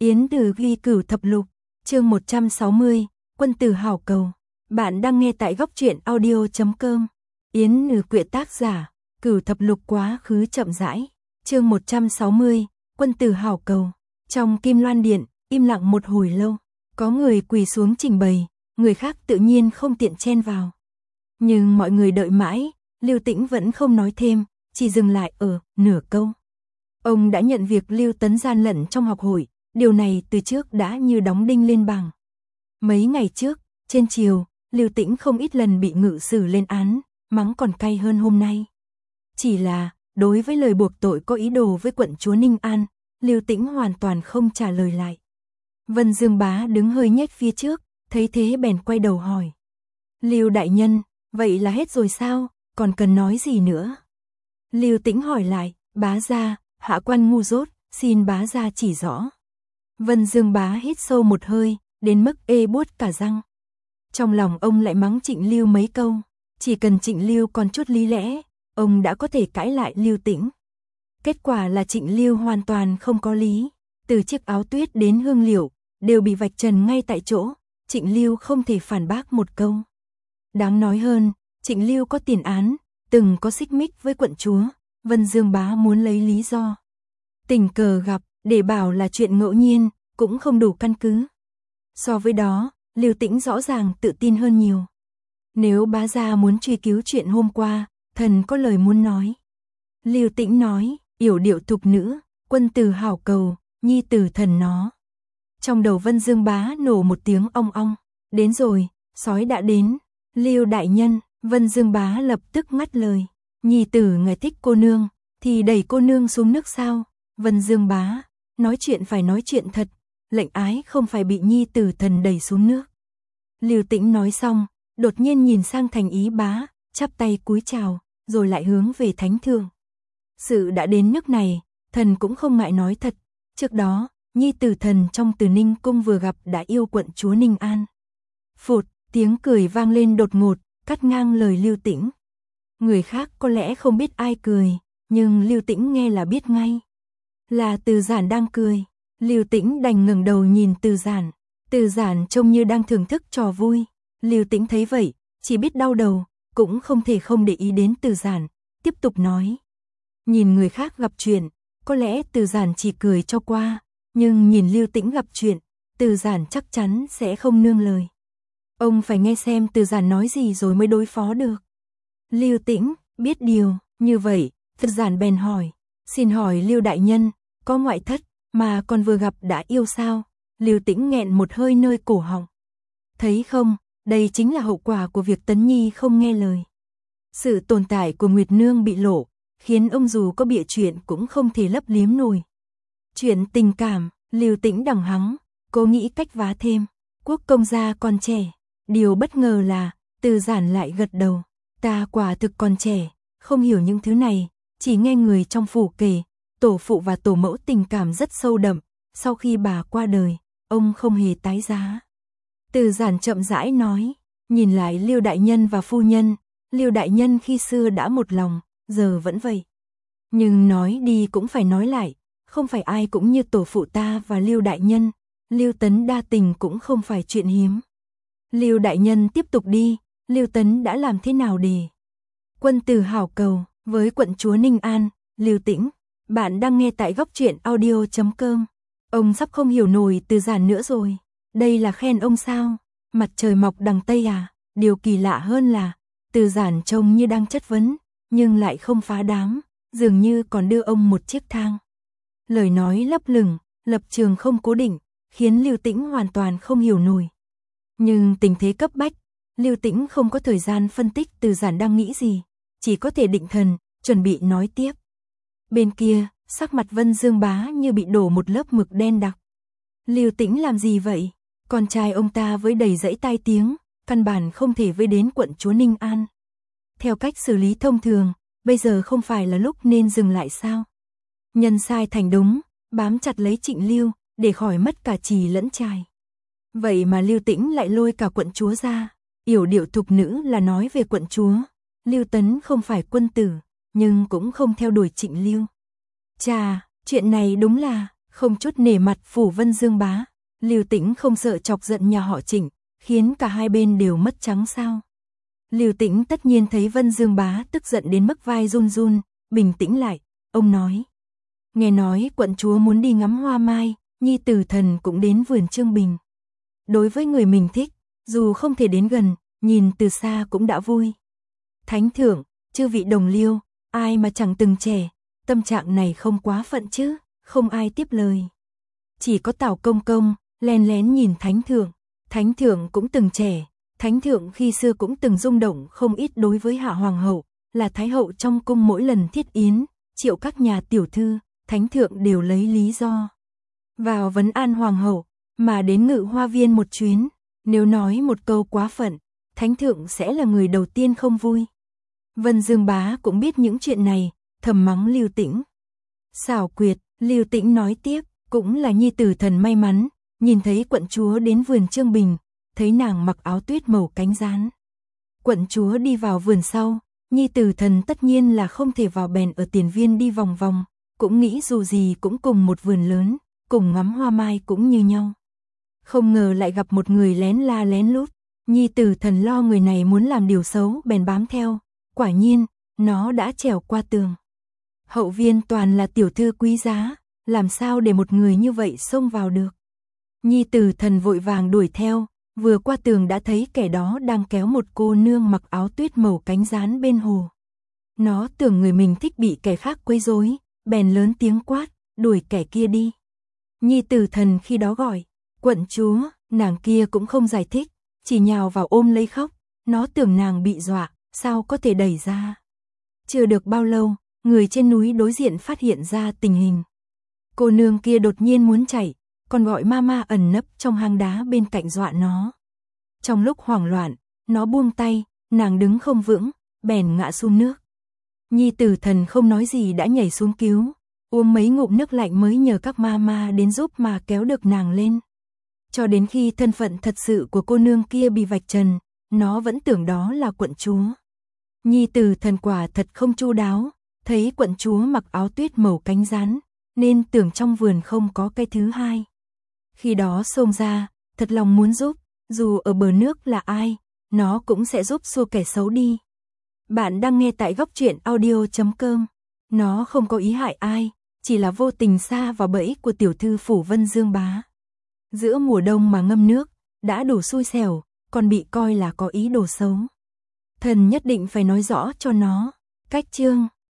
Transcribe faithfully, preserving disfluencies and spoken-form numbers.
Yến Từ ghi Cửu Thập Lục, chương một trăm sáu mươi, Quân tử hảo cầu. Bạn đang nghe tại góc truyện audio chấm com. Yến Từ quyện tác giả, Cửu Thập Lục quá khứ chậm rãi. Chương một trăm sáu mươi, Quân tử hảo cầu. Trong Kim Loan Điện, im lặng một hồi lâu, có người quỳ xuống trình bày, người khác tự nhiên không tiện chen vào. Nhưng mọi người đợi mãi, Lưu Tĩnh vẫn không nói thêm, chỉ dừng lại ở nửa câu. Ông đã nhận việc Lưu Tấn gian lận trong học hội, điều này từ trước đã như đóng đinh lên bảng. Mấy ngày trước, trên triều, Lưu Tĩnh không ít lần bị ngự xử lên án, mắng còn cay hơn hôm nay. Chỉ là, đối với lời buộc tội có ý đồ với quận chúa Ninh An, Lưu Tĩnh hoàn toàn không trả lời lại. Vân Dương Bá đứng hơi nhếch phía trước, thấy thế bèn quay đầu hỏi. Lưu đại nhân, vậy là hết rồi sao, còn cần nói gì nữa? Lưu Tĩnh hỏi lại, bá gia, hạ quan ngu dốt, xin bá gia chỉ rõ. Vân Dương Bá hít sâu một hơi, đến mức ê buốt cả răng. Trong lòng ông lại mắng Trịnh Lưu mấy câu, chỉ cần Trịnh Lưu còn chút lý lẽ, ông đã có thể cãi lại Lưu Tĩnh. Kết quả là Trịnh Lưu hoàn toàn không có lý, từ chiếc áo tuyết đến hương liệu, đều bị vạch trần ngay tại chỗ, Trịnh Lưu không thể phản bác một câu. Đáng nói hơn, Trịnh Lưu có tiền án, từng có xích mích với quận chúa, Vân Dương Bá muốn lấy lý do tình cờ gặp, để bảo là chuyện ngẫu nhiên, cũng không đủ căn cứ. So với đó, Lưu Tĩnh rõ ràng tự tin hơn nhiều. Nếu bá gia muốn truy cứu chuyện hôm qua, thần có lời muốn nói. Lưu Tĩnh nói, yểu điệu thục nữ, quân tử hảo cầu, nhi tử thần nó. Trong đầu Vân Dương Bá nổ một tiếng ong ong. Đến rồi, sói đã đến. Lưu đại nhân, Vân Dương Bá lập tức ngắt lời. Nhi tử ngài thích cô nương, thì đẩy cô nương xuống nước sao? Vân Dương Bá, nói chuyện phải nói chuyện thật, lệnh ái không phải bị nhi tử thần đẩy xuống nước. Lưu Tĩnh nói xong, đột nhiên nhìn sang Thành Ý Bá, chắp tay cúi chào, rồi lại hướng về Thánh Thượng. Sự đã đến nước này, thần cũng không ngại nói thật, trước đó, nhi tử thần trong Từ Ninh cung vừa gặp đã yêu quận chúa Ninh An. Phụt, tiếng cười vang lên đột ngột, cắt ngang lời Lưu Tĩnh. Người khác có lẽ không biết ai cười, nhưng Lưu Tĩnh nghe là biết ngay. Là Từ Giản đang cười. Lưu Tĩnh đành ngẩng đầu nhìn Từ Giản. Từ Giản trông như đang thưởng thức trò vui. Lưu Tĩnh thấy vậy, chỉ biết đau đầu, cũng không thể không để ý đến Từ Giản, tiếp tục nói. Nhìn người khác gặp chuyện, có lẽ Từ Giản chỉ cười cho qua, nhưng nhìn Lưu Tĩnh gặp chuyện, Từ Giản chắc chắn sẽ không nương lời. Ông phải nghe xem Từ Giản nói gì rồi mới đối phó được. Lưu Tĩnh biết điều, như vậy, Từ Giản bèn hỏi, xin hỏi Lưu đại nhân, có ngoại thất mà còn vừa gặp đã yêu sao? Lưu Tĩnh nghẹn một hơi nơi cổ họng. Thấy không, đây chính là hậu quả của việc Tấn Nhi không nghe lời. Sự tồn tại của Nguyệt Nương bị lộ, khiến ông dù có bịa chuyện cũng không thể lấp liếm nổi. Chuyện tình cảm, Lưu Tĩnh đằng hắng, cố nghĩ cách vá thêm. Quốc công gia còn trẻ, điều bất ngờ là Từ Giản lại gật đầu. Ta quả thực còn trẻ, không hiểu những thứ này, chỉ nghe người trong phủ kể, tổ phụ và tổ mẫu tình cảm rất sâu đậm, sau khi bà qua đời, ông không hề tái giá. Từ Giản chậm rãi nói, nhìn lại Lưu đại nhân và phu nhân, Lưu đại nhân khi xưa đã một lòng, giờ vẫn vậy. Nhưng nói đi cũng phải nói lại, không phải ai cũng như tổ phụ ta và Lưu đại nhân, Lưu Tấn đa tình cũng không phải chuyện hiếm. Lưu đại nhân tiếp tục đi, Lưu Tấn đã làm thế nào để quân tử hảo cầu với quận chúa Ninh An? Lưu Tĩnh, bạn đang nghe tại góc truyện audio chấm com. Ông sắp không hiểu nổi Từ Giản nữa rồi. Đây là khen ông sao? Mặt trời mọc đằng Tây à? Điều kỳ lạ hơn là Từ Giản trông như đang chất vấn, nhưng lại không phá đám, dường như còn đưa ông một chiếc thang. Lời nói lấp lửng, lập trường không cố định, khiến Lưu Tĩnh hoàn toàn không hiểu nổi. Nhưng tình thế cấp bách, Lưu Tĩnh không có thời gian phân tích Từ Giản đang nghĩ gì, chỉ có thể định thần, chuẩn bị nói tiếp. Bên kia, sắc mặt Vân Dương Bá như bị đổ một lớp mực đen đặc. Lưu Tĩnh làm gì vậy? Con trai ông ta với đầy dẫy tai tiếng, căn bản không thể với đến quận chúa Ninh An. Theo cách xử lý thông thường, bây giờ không phải là lúc nên dừng lại sao? Nhân sai thành đúng, bám chặt lấy Trịnh Lưu, để khỏi mất cả trì lẫn trài. Vậy mà Lưu Tĩnh lại lôi cả quận chúa ra. Yểu điệu thục nữ là nói về quận chúa. Lưu Tấn không phải quân tử, nhưng cũng không theo đuổi Trịnh Lưu. Chà, chuyện này đúng là không chút nể mặt phủ Vân Dương Bá. Lưu Tĩnh không sợ chọc giận nhà họ Trịnh, khiến cả hai bên đều mất trắng sao. Lưu Tĩnh tất nhiên thấy Vân Dương Bá tức giận đến mức vai run run, bình tĩnh lại, ông nói. Nghe nói quận chúa muốn đi ngắm hoa mai, nhi tử thần cũng đến vườn Trương Bình. Đối với người mình thích, dù không thể đến gần, nhìn từ xa cũng đã vui. Thánh thượng, chư vị đồng liêu, ai mà chẳng từng trẻ, tâm trạng này không quá phận chứ, không ai tiếp lời. Chỉ có Tào Công Công, lén lén nhìn Thánh thượng, Thánh thượng cũng từng trẻ, Thánh thượng khi xưa cũng từng rung động không ít đối với Hạ Hoàng hậu, là Thái hậu trong cung mỗi lần thiết yến, triệu các nhà tiểu thư, Thánh thượng đều lấy lý do vào vấn an Hoàng hậu, mà đến Ngự Hoa Viên một chuyến, nếu nói một câu quá phận, Thánh thượng sẽ là người đầu tiên không vui. Vân Dương Bá cũng biết những chuyện này, thầm mắng Lưu Tĩnh. Xảo quyệt, Lưu Tĩnh nói tiếp, cũng là nhi tử thần may mắn, nhìn thấy quận chúa đến vườn Trương Bình, thấy nàng mặc áo tuyết màu cánh gián. Quận chúa đi vào vườn sau, nhi tử thần tất nhiên là không thể vào bèn ở tiền viên đi vòng vòng, cũng nghĩ dù gì cũng cùng một vườn lớn, cùng ngắm hoa mai cũng như nhau. Không ngờ lại gặp một người lén la lén lút, nhi tử thần lo người này muốn làm điều xấu bèn bám theo, quả nhiên, nó đã trèo qua tường. Hậu viên toàn là tiểu thư quý giá, làm sao để một người như vậy xông vào được. Nhi tử thần vội vàng đuổi theo, vừa qua tường đã thấy kẻ đó đang kéo một cô nương mặc áo tuyết màu cánh gián bên hồ. Nó tưởng người mình thích bị kẻ khác quấy rối, bèn lớn tiếng quát, đuổi kẻ kia đi. Nhi tử thần khi đó gọi, quận chúa, nàng kia cũng không giải thích, chỉ nhào vào ôm lấy khóc, nó tưởng nàng bị dọa, sao có thể đẩy ra. Chưa được bao lâu, người trên núi đối diện phát hiện ra tình hình. Cô nương kia đột nhiên muốn chạy, còn gọi mama ẩn nấp trong hang đá bên cạnh dọa nó. Trong lúc hoảng loạn, nó buông tay, nàng đứng không vững, bèn ngã xuống nước. Nhi tử thần không nói gì đã nhảy xuống cứu, uống mấy ngụm nước lạnh mới nhờ các mama đến giúp mà kéo được nàng lên. Cho đến khi thân phận thật sự của cô nương kia bị vạch trần, nó vẫn tưởng đó là quận chúa. Nhi tử thần quả thật không chu đáo, thấy quận chúa mặc áo tuyết màu cánh gián, nên tưởng trong vườn không có cái thứ hai. Khi đó xông ra, thật lòng muốn giúp, dù ở bờ nước là ai, nó cũng sẽ giúp xua kẻ xấu đi. Bạn đang nghe tại góc truyện audio chấm com. Nó không có ý hại ai, chỉ là vô tình sa vào bẫy của tiểu thư phủ Vân Dương Bá. Giữa mùa đông mà ngâm nước, đã đủ xui xẻo, còn bị coi là có ý đồ xấu. Thần nhất định phải nói rõ cho nó. Cách chương